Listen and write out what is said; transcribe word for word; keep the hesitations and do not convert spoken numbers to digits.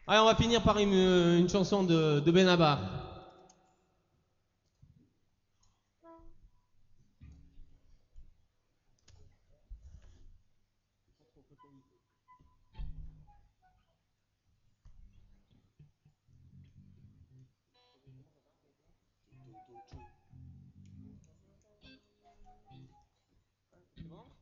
Allez, on va finir par une, une chanson de, de Benabar. C'est bon?